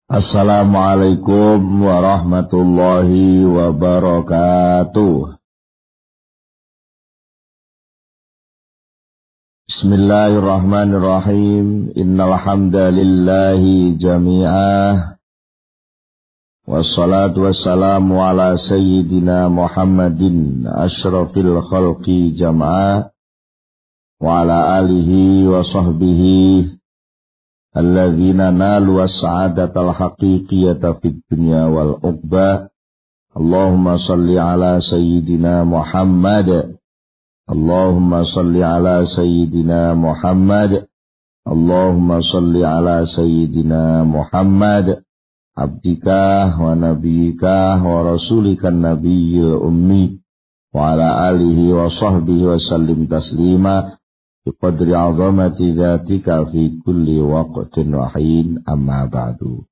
Assalamualaikum warahmatullahi wabarakatuh. Bismillahirrahmanirrahim. Innal hamdalillahi jami'ah. Wassalatu wassalamu ala sayyidina Muhammadin asyrafil khalqi jam'ah wa ala alihi wa sahbihi alladzina nalu as-sa'adatal haqiqiyata fid dunya wal uqba. Allahumma salli ala sayyidina Muhammad. Allahumma salli ala sayyidina Muhammad. Allahumma salli ala sayyidina Muhammad abdika wa nabiyika wa rasulika nabiyil ummi wa ala alihi wa sahbihi wa sallim taslima biqadri azamati zatika fi kulli waqtin wa hin, amma ba'du.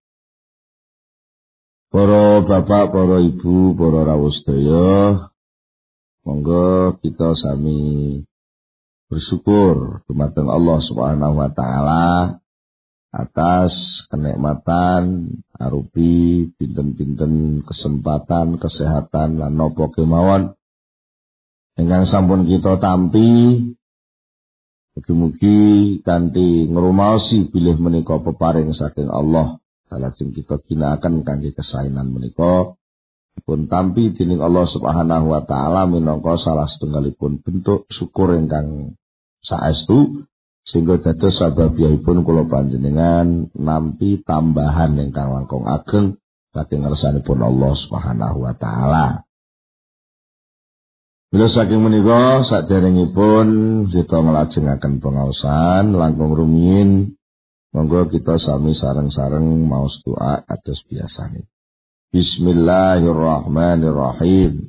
Para bapak, para ibu, para rawuh sedaya, monggo kita sami bersyukur dumateng Allah Subhanahu wa taala atas kenikmatan arupi pinten-pinten kesempatan, kesehatan lan napa kemawon ingkang sampun kita tampi. Mugi-mugi kanthi ngrumaosi bilih menika peparing saking Allah, salajeng kita ginakaken kangge kesaenan menika pun tampi dening Allah Subhanahu wa taala minangka salah setunggalipun bentuk syukur ingkang saestu sehingga dados sababipun kula panjenengan nampi tambahan ingkang langkung ageng saking ngersanipun Allah Subhanahu wa taala. Bila saking menika saderengipun kita nglajengaken pengaosan langkung rumiyin, monggo kita sami sareng-sareng maos doa kados biasane. Bismillahirrahmanirrahim.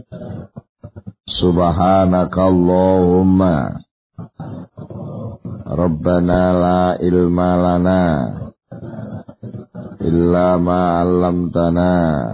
Subhanakallahumma Rabbana la ilma lana illa ma 'allamtana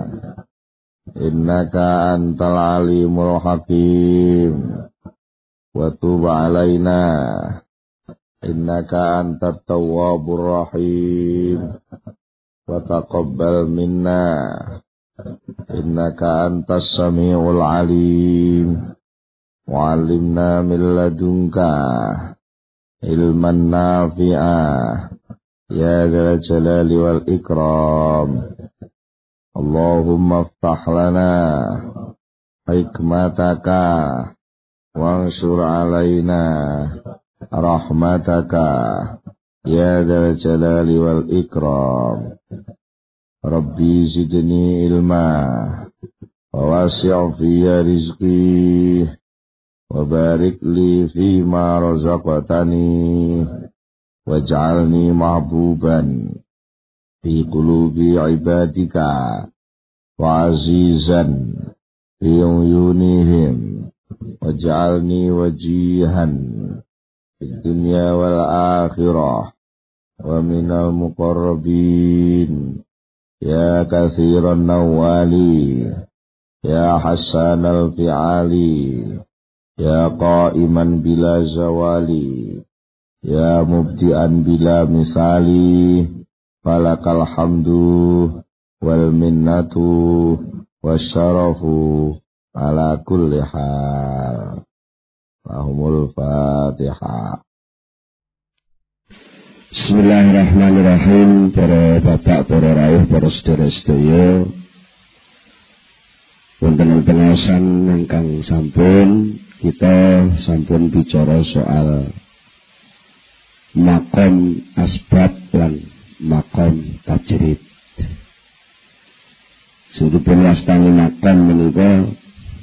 innaka antal alimul hakim wa tub alaina innaka antat tawwabur rahim wa taqabbal minna innaka antas samiul alim wa 'allimna min ladunka ilman nafi'ah ya dzal jalali wal ikram. Allahumma aftah lana hikmataka wansur alaina rahmataka ya dzal jalali wal ikram. Rabbi zidni ilma wa wasi' fiyya rizqi wa barik li fima razaqtani waj'alni mahbuban fi qulubi ibadika wa azizan fi uyunihim waj'alni wajihan fid dunya wal akhirah wa minal muqarrabin ya katsiran nawali ya hasanal fi'ali ya qa'iman bila zawali ya mubdi'an bila misali. Falakal hamdu wal minnatu wasyarafu ala kulli hal. Lahumul Fatihah. Bismillahirrahmanirrahim. Para bapak, para rawuh, para sedherek-sedaya, wonten pengaosan ingkang sampun kita sampun bicara soal makom asbab lan makom tajrid. Sedipun wastani makom menika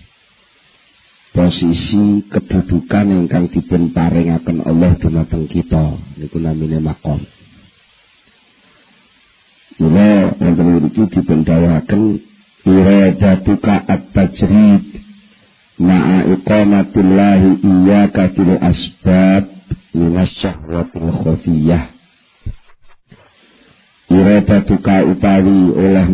posisi kedudukan ingkang dipun paringaken Allah dumateng kita niku namine makom. Mula wonten mriki dipun dawuhaken iradatuka at-tajrid ma'a iqamatillahi iyyaka bil asbab minas syahwatil khafiyah. Iradatuka utawi oleh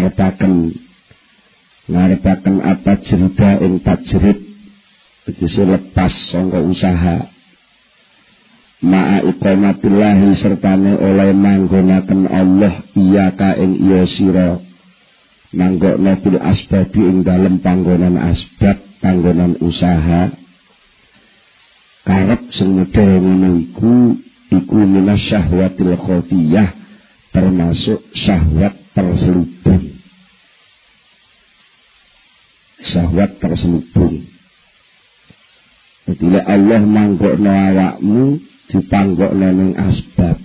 ngarepaken at-tajrida ing tajrid tegese lepas sangka usaha ma'a iqamatillahi sertane oleh manggonaken Allah iya ka ing iya sira manggokna bil asbabi ing dalem panggonan asbab panggonan usaha karep sing model ngono iku minas syahwatil khafiyah termasuk syahwat terselubung. Syahwat terselubung. Jadi Allah manggokno awakmu dipanggokno ning asbab.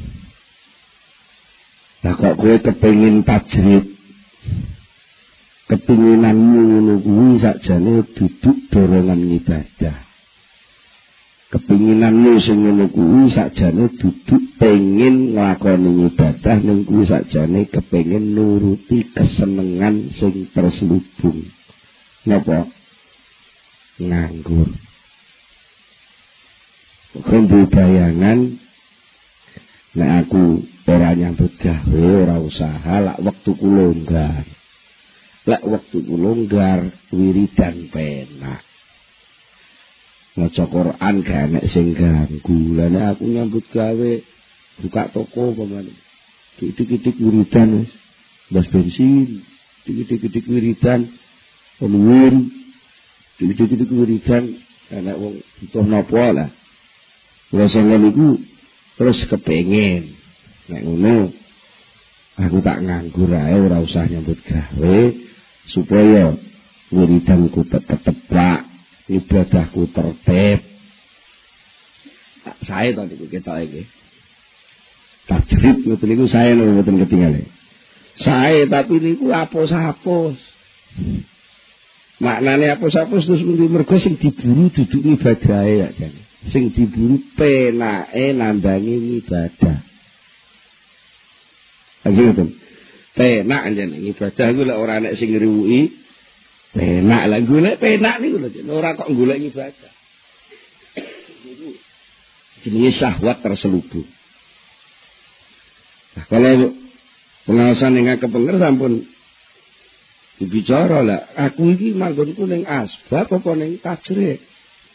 Lah kok kowe kepengin tajrid, kepinginanmu ngono kuwi sakjane duduk dorongan ibadah. Kepinginanmu sing ngono kuwi sakjane duduk pengin nglakoni ibadah ning kuwi sakjane kepengin nuruti kesenengan sing terselubung. Napa? Nganggur. Kudu bayangan nek aku ora nyambut gawe, ora usaha, lak wektuku longgar. Lek wektuku longgar, wiridan penak. Maca Quran gak enek sing ganggu. Lah nek aku nyambut gawe, buka toko pamane. Titik-titik wiridan wis. Bas bensin, titik-titik wiridan, penuwin, titik-titik wiridan, enek wong butuh napa lah. Rasane niku terus kepengin. Nek ngono aku tak nganggur ae ora usah nyambut gawe supaya wiridanku tepak, ibadahku tertib. Tak sae to niku ketok iki. Tajrid ngoten niku sae lho mboten ketinggalan. Sae tapi niku apus-apus. Maknane apus-apus terus mergo sing diburu duduk ibadahe ya jane. Sing diburu penake nambangi ibadah. Lagi ngoten. Penak anjene ibadah iku lek ora nek sing ngriwuki penak lah golek penak niku lho ora kok golek ibadah. Iku jenenge syahwat terselubung. Nah, kalau pengawasan yang kepenger sampun bicara lah, aku iki manggonku ning asbab apa ning tajrid.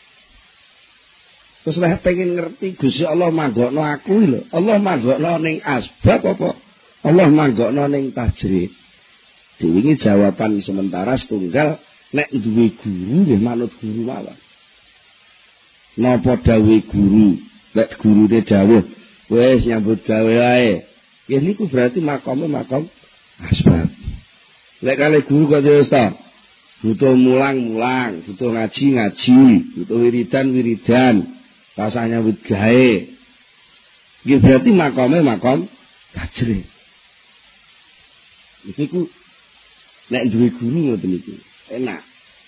Terus lek pengen ngerti Gusti Allah manggokno aku lho. Allah manggokno ning asbab apa? Allah manggokno ning tajrid. Diwingi jawaban sementara setunggal nek duwe guru nggih manut guru mawon. Napa dawuhe guru? Lek gurune dawuh, wis nyambut gawe wae. Ya niku berarti makome makom asbab. Lek kali guru kok wis ta. Butuh mulang-mulang, butuh ngaji-ngaji, butuh wiridan-wiridan. Rasanya wit gawe. Iki berarti makome makom tajrid. Iku nek duwe guru ngoten iki enak.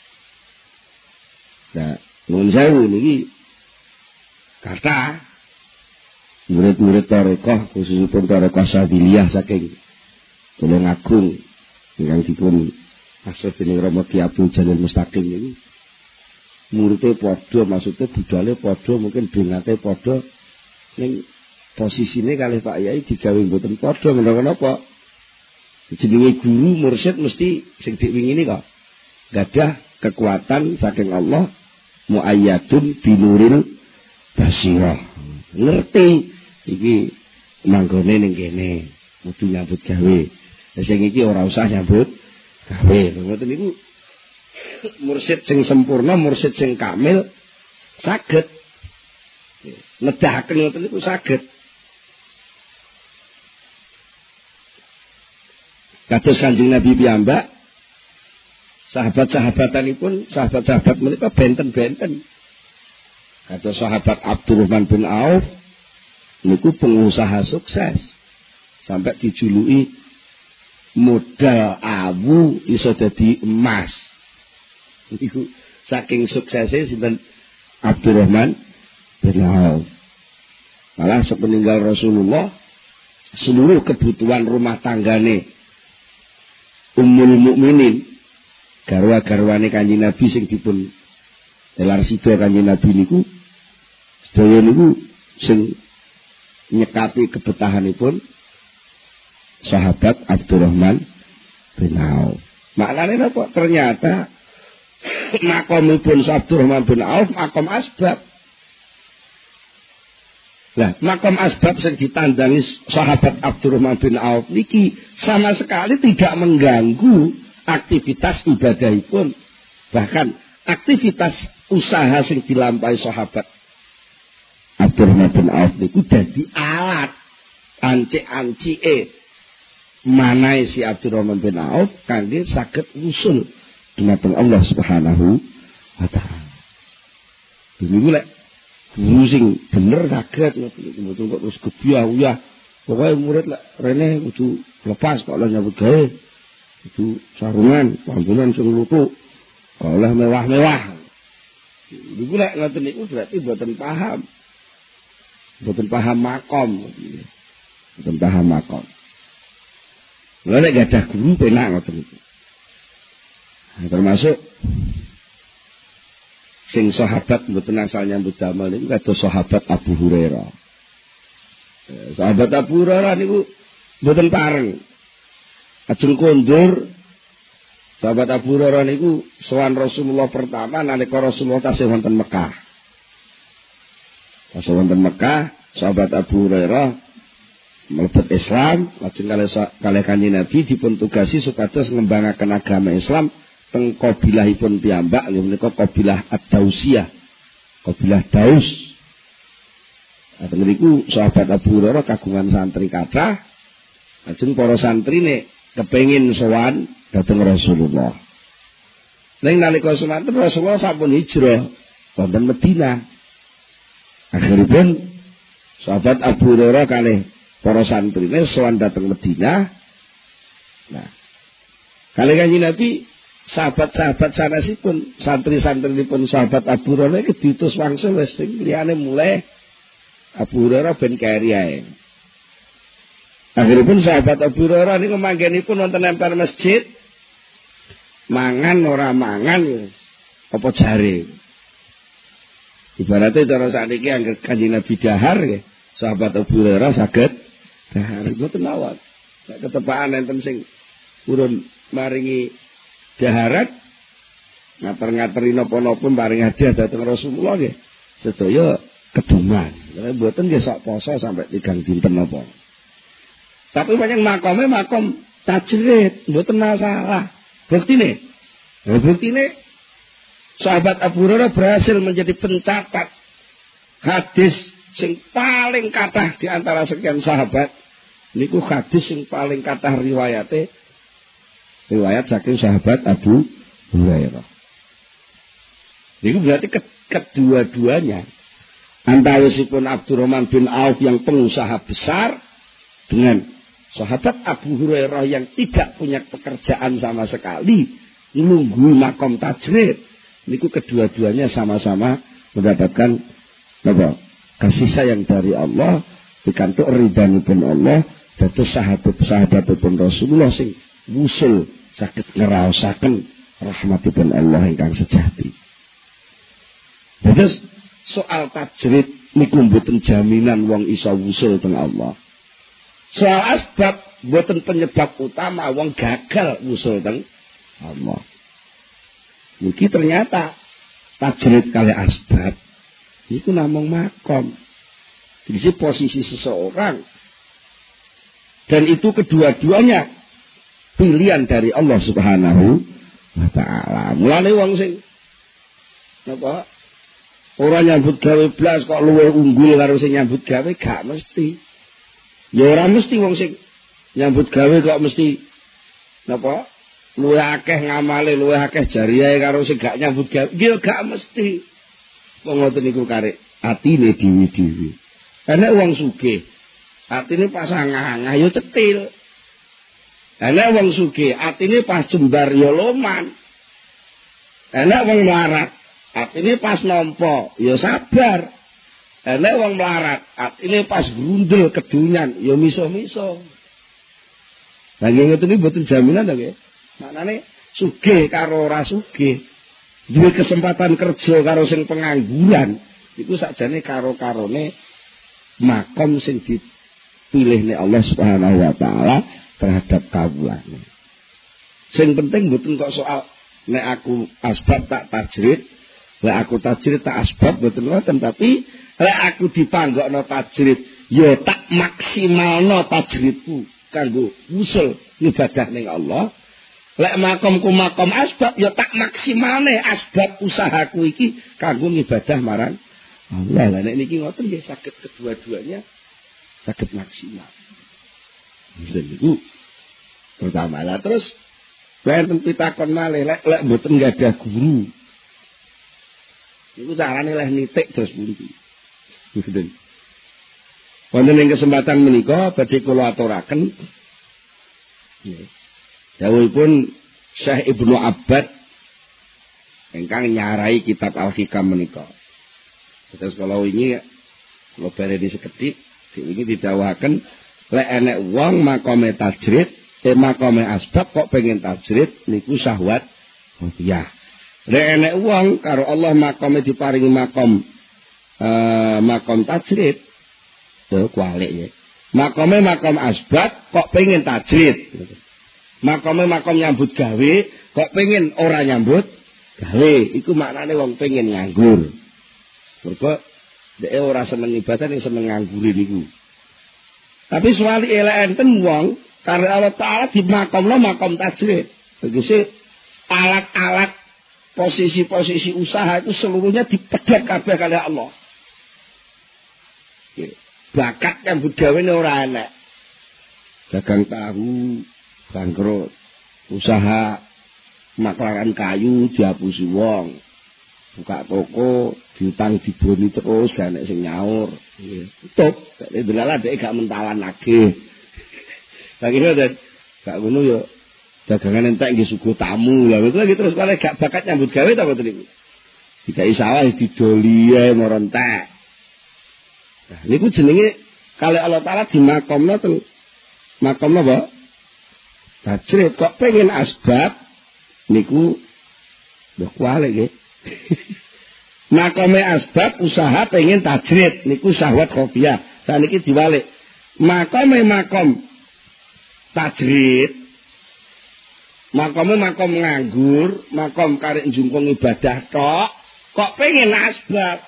Nah, nuwun sewu niki kata murid-murid tarekah khususipun tarekah Syadziliyah saking Tulungagung ingkang dipun asor dening Rama Ki Abdul Jalil Mustaqim niku muridé padha maksudnya budale padha mungkin bingate padha ning posisine kalih Pak Yai digawe mboten padha menapa jenenge guru mursyid mesti sing diwingini kok gadah kekuatan saking Allah muayyadun binuril basirah ngerti iki manggone ning kene kudu nyambut gawe sing iki ora usah nyambut gawe ngoten niku mursyid sing sempurna mursyid sing kamil saged nedahaken ngoten niku saged. Kados Kanjeng Nabi piyambak sahabat-sahabatanipun sahabat-sahabat menika benten-benten. Kados sahabat Abdurrahman bin Auf niku pengusaha sukses sampai dijuluki modal awu iso dadi emas. Niku saking suksese sinten Abdurrahman bin Auf. Malah sepeninggal Rasulullah seluruh kebutuhan rumah tanggane Ummul Mukminin garwa-garwane Kanjeng Nabi sing dipun elar sida Kanjeng Nabi niku sedaya niku sing nyekapi kebetahanipun sahabat Abdurrahman bin Auf. Maknane napa? Ternyata makomipun Abdurrahman bin Auf makom asbab. Nah, makom asbab sing ditandangi sahabat Abdurrahman bin Auf niki sama sekali tidak mengganggu aktivitas ibadahipun. Bahkan aktivitas usaha sing dilampahi sahabat Abdurrahman bin Auf niku dadi alat ancik-ancike manahe si Abdurrahman bin Auf kangge saged usul dumateng Allah Subhanahu wa taala. Niku lek guru sing bener saged mboten kok terus gebyah-uyah. Pokoke murid lek rene kudu lepas kok oleh nyambut gawe. Kudu sarungan, pambunan sing lutuk. Oleh mewah-mewah. Niku lek ngoten niku berarti mboten paham. Mboten paham makom. Mboten paham makom. Lha nek gadah guru penak ngoten niku. Termasuk sing sahabat mboten asal nyambut damel niku kados sahabat Abu Hurairah. Sahabat Abu Hurairah niku mboten pareng. Ajeng kondur sahabat Abu Hurairah niku sowan Rasulullah pertama nalika Rasulullah tasih wonten Mekah. Tasih wonten Mekah, sahabat Abu Hurairah mlebet Islam, lajeng kalih Kanjeng Nabi dipun tugasi supados ngembangaken agama Islam teng kabilahipun piyambak nggih menika kabilah Ad-Dausiyah. Kabilah Daus. Teng niku sahabat Abu Hurairah kagungan santri kathah. Lajeng para santrine kepengin sowan dhateng Rasulullah. Ning nalika semanten Rasulullah sampun hijrah wonten Madinah. Akhiripun sahabat Abu Hurairah kalih para santrine sowan dhateng Madinah. Nah, kalih Kanjeng Nabi sahabat-sahabat sanesipun santri-santrinipun sahabat Abu Hurairah iki diutus wangsul wis sing liyane mulai Abu Hurairah ben keri ae. Akhiripun sahabat Abu Hurairah niku manggenipun wonten emper masjid mangan ora mangan ya apa jare. Ibaratnya cara sakniki anggere Kanjeng Nabi dahar nggih, sahabat Abu Hurairah saged dahar mboten mawon. Nek ketepaan enten sing purun maringi daharat ngater-ngateri napa-napa paring hadiah dhateng Rasulullah nggih sedaya keduman. Lha mboten nggih sak poso sampai 3 dinten napa. Tapi pancen makome makom tajrid, mboten masalah. Buktine sahabat Abu Hurairah berhasil menjadi pencatat hadis sing paling kathah di antara sekian sahabat. Niku hadis sing paling kathah riwayat saking sahabat Abu Hurairah. Niku berarti kedua-duanya antawisipun Abdurrahman bin Auf yang pengusaha besar dengan sahabat Abu Hurairah yang tidak punya pekerjaan sama sekali nunggu makom tajrid. Niku kedua-duanya sama-sama mendapatkan apa? Kasih sayang dari Allah, pikantuk ridhanipun Allah, dados sahabat-sahabatipun Rasulullah sing wusul saged ngraosaken rahmatipun Allah ingkang sejati. Dados soal tajrid niku mboten jaminan wong iso wusul teng Allah. Soal asbab mboten penyebab utama wong gagal wusul teng Allah. Niki ternyata tajrid kali asbab niku namung makom. Jadi posisi seseorang dan itu kedua-duanya pilihan dari Allah Subhanahu wa taala. Mulane wong sing napa ora nyambut gawe blas kok luwih unggul karo sing nyambut gawe gak mesti. Ya ora mesti wong sing nyambut gawe kok mesti napa luwih akeh ngamale, luwih akeh jariyahe karo sing gak nyambut gawe. Ya gak mesti. Wong ngoten niku karek atine dhewe-dhewe. Ana wong sugih, atine pas angah-angah ya cetil. Ana wong sugih, atine pas jembar ya loman. Ana wong melarat, atine pas nampa ya sabar. Ana wong melarat, atine pas grundel kedunyan ya miso-miso. Lah nggih ngoten iki mboten jaminan to nggih. Maknane sugih karo ora sugih, duwe kesempatan kerja karo sing pengangguran, iku sakjane karo-karone makom sing dipilihne Allah Subhanahu wa taala terhadap kawulane. Sing penting mboten kok soal nek aku asbab tak tajrid, Lek aku tajrid tak asbab mboten ngoten, tapi lek aku dipanggokno tajrid ya tak maksimalno tajridku kanggo usul ibadah ning Allah. Lek makomku makom asbab ya tak maksimalne asbab usahaku iki kanggo ibadah marang Allah. Lah nek niki ngoten nggih saged kedua-duanya saged maksimal. Niku pertama lah. Terus wonten pitakon malih lek mboten gadah guru. Niku carane leh nitik terus pundi. Wonten ing kesempatan menika badhe kula aturaken dawuhipun Syekh Ibnu Abbad ingkang nyarai kitab Al-Hikam menika. Terus kalau ini kula bareni sekedhik iki didhawuhaken lek enek wong makome tajrid, makome asbab kok pengen tajrid niku syahwat ya. Lek enek wong karo Allah makome diparingi makom tajrid, to kualik ya. Makome makom asbab kok pengen tajrid. Makome makom nyambut gawe kok pengen ora nyambut gawe. Iku maknane wong pengen nganggur. Mergo dhek ora seneng ibadah ning seneng nganggur niku. Tapi suwali elek enten wong karo Allah Taala di makom tajrid. Tegese alat-alat posisi-posisi usaha itu seluruhnya dipedhot kabeh kali Allah. Bakat nyambut gawe ora enak. Dagang tahu bangkrut, usaha maklaran kayu dihapusi wong, buka toko diutang diboni terus gak nek sing nyaur, tutup, delala dhek gak mentalan lagi. Lagi ngoten, gak ngono yo dagangan entek nggih suguh tamu, lha itu lagi terus malah gak bakat nyambut gawe ta mboten niku. Dikai sawah didoli ae morontek. Nah niku jenenge kali Allah Taala di makomno ten makomno apa? Tajrid kok pengen asbab niku lho kualik nggih. Makome asbab usaha pengen tajrid niku syahwat khofiyah. Saniki diwalik. Makome makom tajrid. Makome makom nganggur, makom karek njungkung ibadah tok, kok pengen asbab.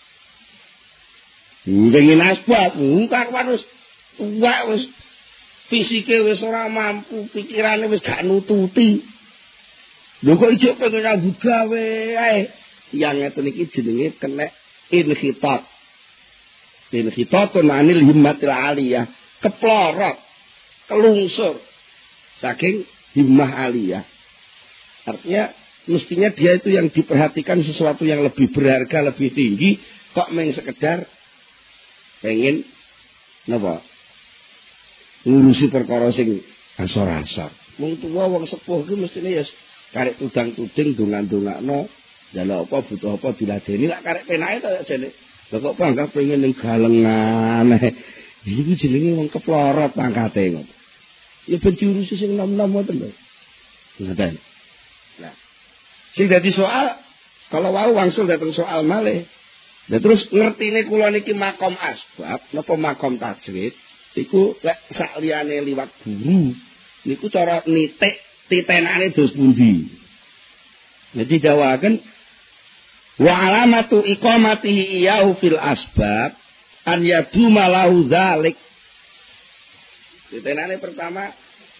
Pengen asbab, karuan wis tuwek wis fisike wis ora mampu, pikirane wis gak nututi. Lho kok ijo pengen nyambut gawe ae. Yang ngeten iki jenenge kena inhitat. Inhitatun anil himmatil aliyah, keplorot, kelungsur saking himmah aliyah. Artinya mestinya dia itu yang diperhatikan sesuatu yang lebih berharga, lebih tinggi, kok meng sekedar pengen napa? Ngurusi perkara sing asor-asor. Wong tuwa wong sepuh ki mestine ya karek tudang-tuding dongan-dongakno, njaluk apa butuh apa diladeni lak karek penake to jane. Lha kok bangga pengen ning galengan. Iki jenenge wong keplorot pangkate ngono. Ya ben diurusi sing nom-nom ngoten lho. Ngoten. Nah, sing dadi soal kalau wau wangsul dateng soal malih. Lah terus ngertine kula niki makom asbab napa makom tajrid iku lek sak liyane liwat guru niku cara nitik titenane dos pundi. Jadi dawaken wa alamatu iqamatihi iyahu fil asbab an yaduma lahu dzalik. Titenane pertama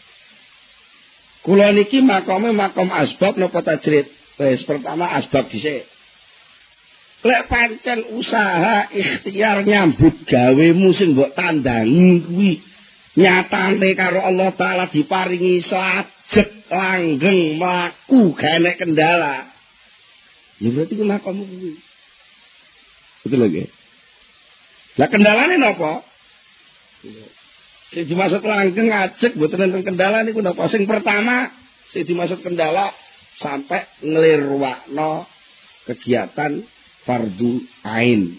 kula niki makome makom asbab napa tajrid. Wis pertama asbab dhisik. Lek pancen usaha ikhtiar nyambut gawemu sing mbok tandangi kuwi nyatane karo Allah Taala diparingi sajek langgeng mlaku gak enek kendala. Ya berarti ku makommu kuwi. Betul lho nggih. Lah kendalane napa? Sing dimaksud langgeng ajek mboten enten kendala niku napa? Sing pertama sing dimaksud kendala sampai nglirwakno kegiatan fardu ain.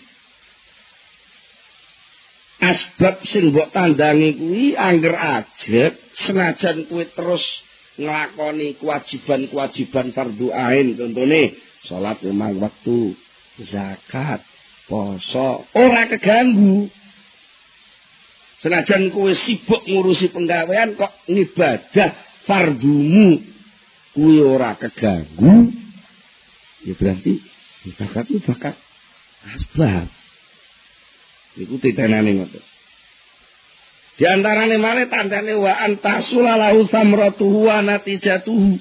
Asbab sing mbok tandangi kuwi angger ajeg senajan kuwi terus nglakoni kewajiban-kewajiban fardu ain, contone salat 5 waktu, zakat, poso, ora keganggu. Senajan kuwi sibuk ngurusi penggawean kok ngibadah fardumu kuwi ora keganggu, ya berarti Bakat itu bakat asbab. Iku titenane ngoten. Di antarane malih tandane wa antasulalahu samratuhu wa natijatuhu.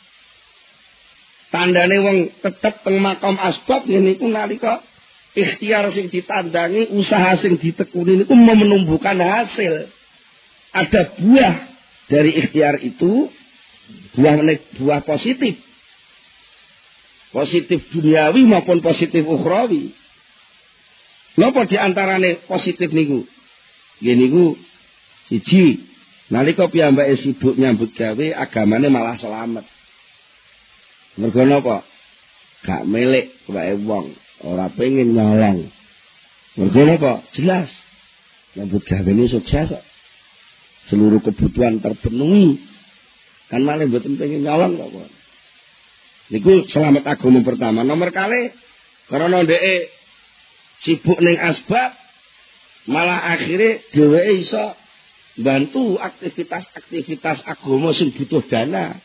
Tandane wong tetep teng makom asbab niku nalika ikhtiar sing ditandangi, usaha sing ditekuni niku menumbuhkan hasil. Ada buah dari ikhtiar itu, buah positif. Positif duniawi maupun positif ukhrawi. Napa di antarane positif niku? Nggih niku siji, nalika piyambake sibuk nyambut gawe agamane malah selamat. Mergo napa? Gak milik wae wong, ora pengen nyolong. Mergo napa? Jelas. Nyambut gawene sukses kok. Seluruh kebutuhan terpenuhi. Kan malah mboten pengen nyolong kok. Niku selamat agama pertama. Nomor kali karena dhek sibuk ning asbab malah akhirnya dheweke iso bantu aktivitas-aktivitas agama sing butuh dana.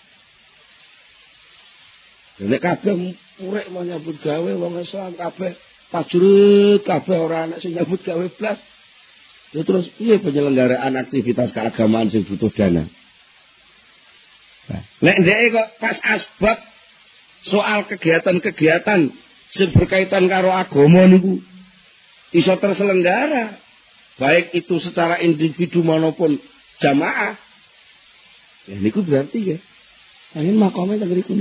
Nek kabeh urip mau nyambut gawe wong Islam kabeh tajrut kabeh ora ana sing nyambut gawe blas. Ya terus piye penyelenggaraan aktivitas keagamaan sing butuh dana? Nah, nek ndeke kok pas asbab soal kegiatan-kegiatan sing berkaitan karo agama niku iso terselenggara, baik itu secara individu maupun jamaah. Ya niku berarti ya angin makome teng niku.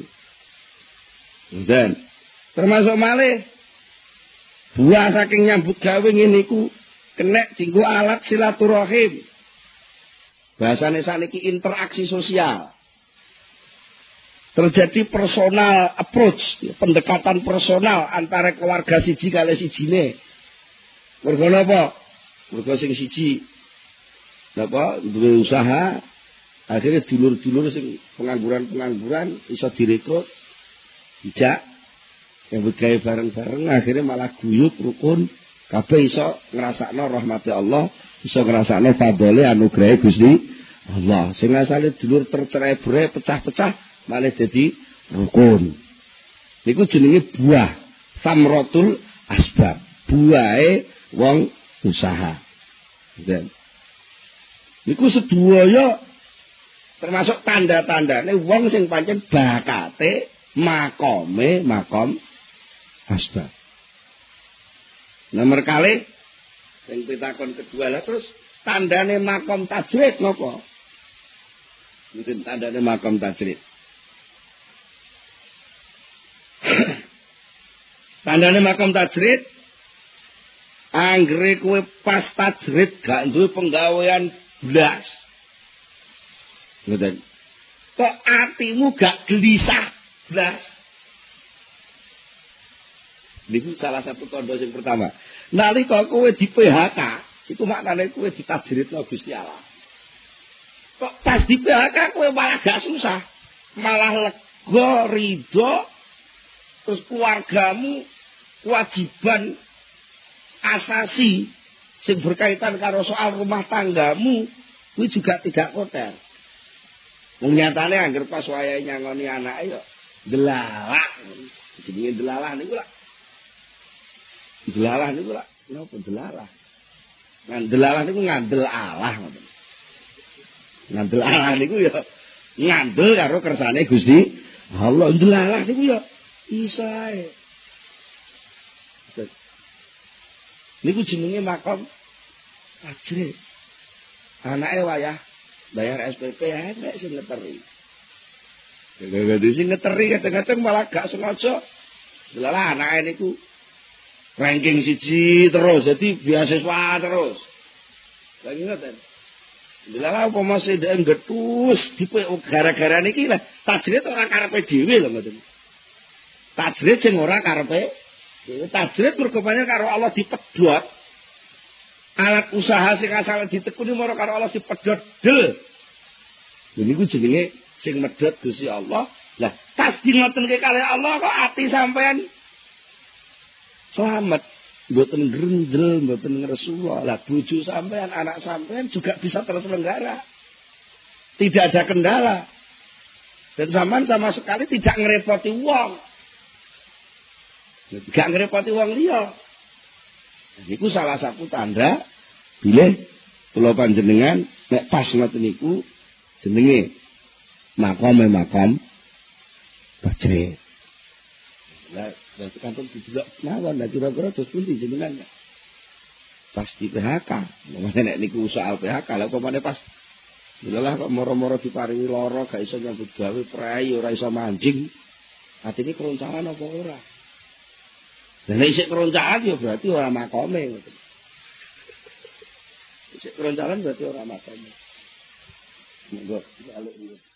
Dan termasuk malih buah saking nyambut gawe ngene iku kena dienggo alat silaturahim. Bahasane saniki interaksi sosial. Terjadi personal approach, pendekatan personal antara keluarga siji kali sijine. Mergo napa? Mergo sing siji napa duwe usaha, akhirnya dulur-dulur sing pengangguran iso direkrut. Dijak yang gawe bareng-bareng akhirnya malah guyub rukun kabeh iso ngrasakno rahmati Allah, iso ngrasakno fadhole anugrahe Gusti Allah. Sing asale dulur tercerai-berai pecah-pecah malah jadi rukun. Niku jenenge buah samratul asbab, buahe wong usaha. Niku sedaya termasuk tanda-tandane wong sing pancen bakate makom asbab. Nomor kali sing pitakon kedua lah terus tandane makom tajrid napa? Mungkin tandane makom tajrid. Tandane makom tajrid anggere kowe pas tajrid gak duwe penggawean blas. Ngoten. Kok atimu gak gelisah blas. Niku salah satu tanda sing pertama. Nalika kowe di PHK, iku maknane kowe ditajridna Gusti Allah. Kok pas di PHK kowe malah gak susah, malah lega, ridho, terus keluargamu kewajiban asasi sing berkaitan karo soal rumah tanggamu kuwi juga tidak kotor. Wong nyatane anggere pas wayahe nyangoni anake yo delalah. Jenenge delalah niku lak. Delalah niku lak, napa delalah? Delalah niku ngandel Allah ngoten. Ngandel Allah niku ya ngandel karo kersane Gusti Allah. Delalah niku ya iso ae. Niku jenenge makom tajrid. Anake wayah bayar SPP enek sing ngeteri. Gak sing ngeteri kadang-kadang malah gak sengaja. Delalah anake niku ranking 1 terus, jadi beasiswa terus. Lagi ngoten. Delalah upama sedek getus dipe gara-gara niki lah tajrid ora karepe dhewe lho ngoten. Tajrid sing ora karepe tajrid mergo pancen karo Allah dipedhot. Alat usaha sing asale ditekuni mara karo Allah dipedhot del. Lha niku jenenge sing medhot Gusti Allah. Lah pas dingotenke kalih Allah kok ati sampean selamat, mboten grenjel, mboten ngresula. Lah bojo sampean, anak sampean juga bisa terselenggara. Tidak ada kendala. Dan sampean sama sekali tidak ngerepoti wong. Gak ngrepoti wong liya. Niku salah satu tanda bilih kula panjenengan nek pas ngoten niku jenenge makam bajre. Lah kantong didelok mawon lah kira-kira terus pundi jenengan. Pas di PHK. Nek niku soal PHK lha upamane pas Lha kok moro-moro diparingi lara gak iso nyambut gawe prei ora iso manjing. Atine keroncakan apa ora? Lah nek isih keroncakan ya berarti ora makome ngoten. Isih keroncakan berarti ora makome. Monggo aluk